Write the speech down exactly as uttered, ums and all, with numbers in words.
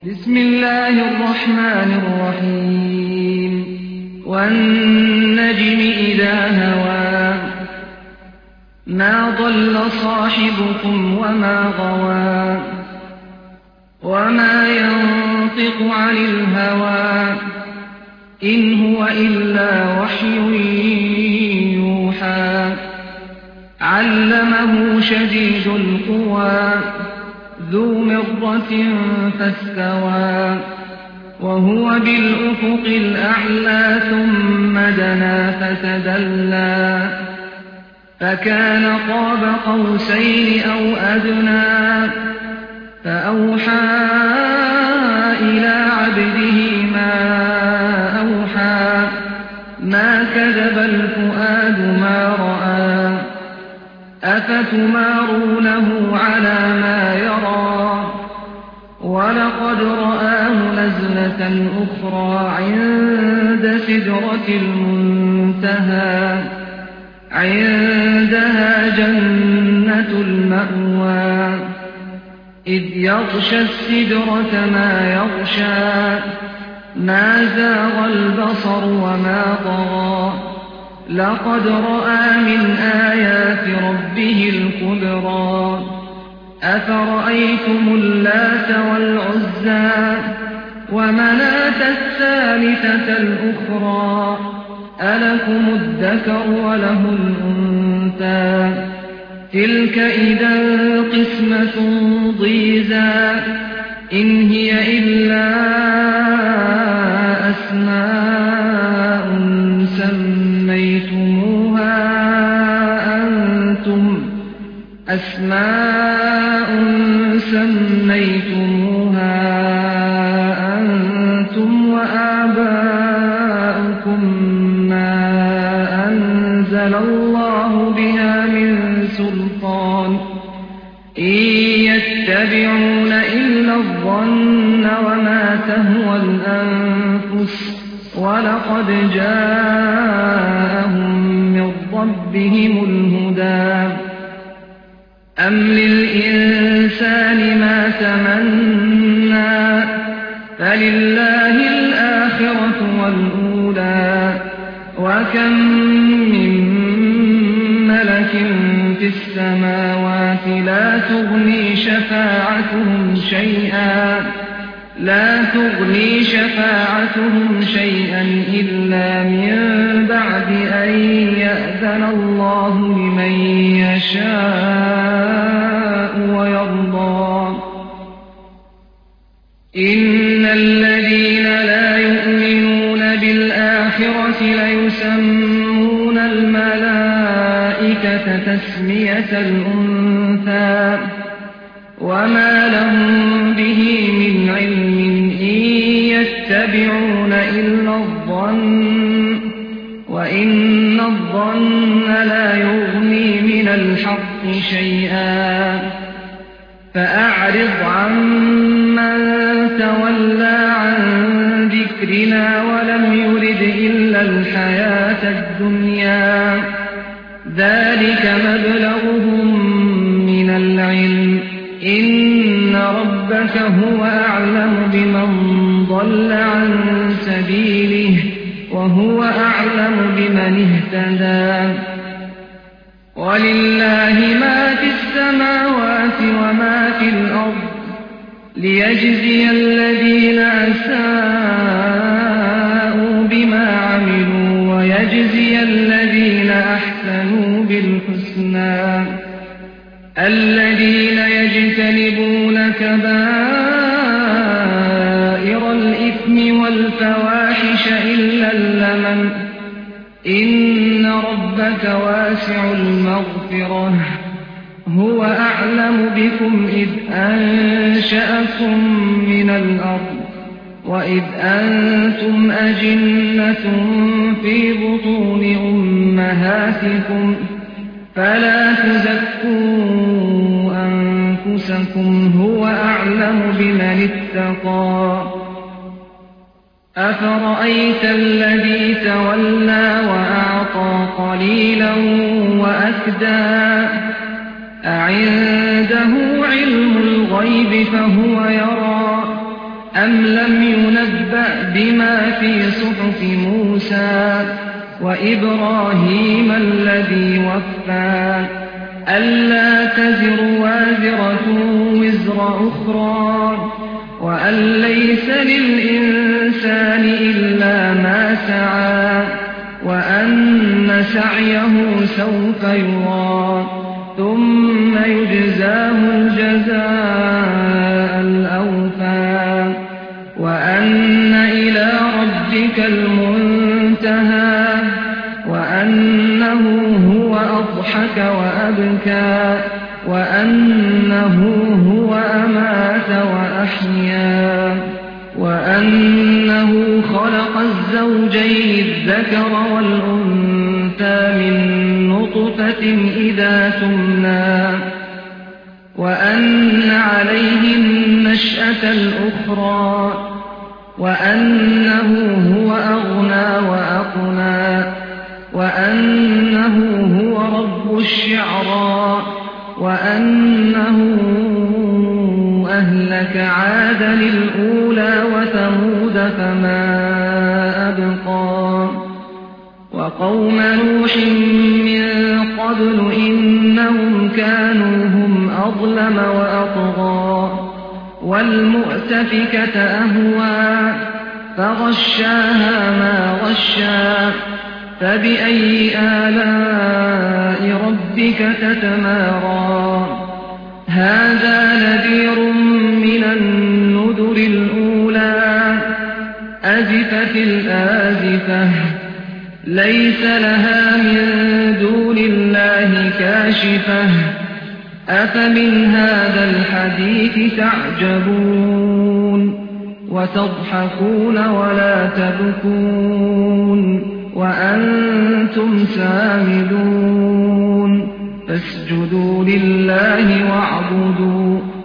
بسم الله الرحمن الرحيم والنجم إذا هوى ما ضل صاحبكم وما غوى وما ينطق عن الهوى إن هو إلا وحي يوحى علمه شديد القوى ذو مرة فاستوى وهو بالأفق الأعلى ثم دنا فتدلى فكان قاب قوسين أو أدنى فأوحى إلى عبده ما أوحى ما كذب الفؤاد ما رأى أفتمارونه على ما يرى ولقد رآه نزلة أخرى عند سدرة المنتهى عندها جنة المأوى إذ يغشى السدرة ما يغشى ما زاغ البصر وما طغى لقد رأى من آيات ربه الكبرى أفرأيتم اللات والعزى ومناة الثالثة الأخرى ألكم الذكر وله الأنثى تلك إذا قسمة ضيزى إن هي إلا أسماء سميتموها أنتم أسماء سميتموها أنتم وآباؤكم ما أنزل الله بها من سلطان إن يتبعون إلا الظن وما تهوى الأنفس ولقد جاءهم من ربهم الهدى أم للإنسان ما تمنى فلله الآخرة والأولى وكم من ملك في السماوات لا تغني شفاعتهم شيئا لا تغني شفاعتهم شيئا إلا من بعد أن يأذن الله لمن يشاء ويرضى إن الذين لا يؤمنون بالآخرة ليسمون الملائكة تسمية الأنثى وما لهم به من علم إن يتبعون إلا الظن وإن الظن لا يغني من الحق شيئا فأعرض عمن تولى عن ذكرنا ولم يرد إلا الحياة الدنيا ذلك مبلغهم من العلم إن ربك هو أعلم بمن ضل عن سبيله وهو أعلم بمن اهتدى ولله ما في السماوات وما في الأرض ليجزي الذين أساءوا بما عملوا ويجزي الذين أحسنوا بالحسنى الذين يجتنبون كبائر الإثم والفواحش إلا اللمم إن ربك واسع المغفرة هو أعلم بكم إذ أنشأكم من الأرض وإذ أنتم أجنة في بطون أمهاتكم فلا تزكوا أنفسكم هو أعلم بمن اتقى أفرأيت الذي تولى وأعطى قليلا وأكدى أعنده علم الغيب فهو يرى أم لم ينبأ بما في صحف موسى وإبراهيم الذي وفى ألا تزر وازرة وزر أخرى وأن ليس للإنسان إلا ما سعى وأن سعيه سوف يرى ثم يجزاه الجزاء الأوفى وأن إلى ربك المنتهى وأنه هو أضحك وأبكى وأنه هو أمات وأحيا وأنه خلق الزوجين الذكر والأنثى من نطفة إذا تمنى وأن عليه النشأة الأخرى وأنه هو أغنى وأقنى وأنه هو رب الشعرى وأنه أهلك عادا الأولى وثمود فما أبقى وقوم نوح من قبل إنهم كانوا هم أظلم وأطغى والمؤتفكة أهوى فغشاها ما غشا فبأي آلاء ربك تتمارى هذا نذير من النذر الأولى أزفت الآزفة ليس لها من دون الله كاشفة أفمن هذا الحديث تعجبون وتضحكون ولا تبكون وأنتم سامدون فاسجدوا لله واعبدوا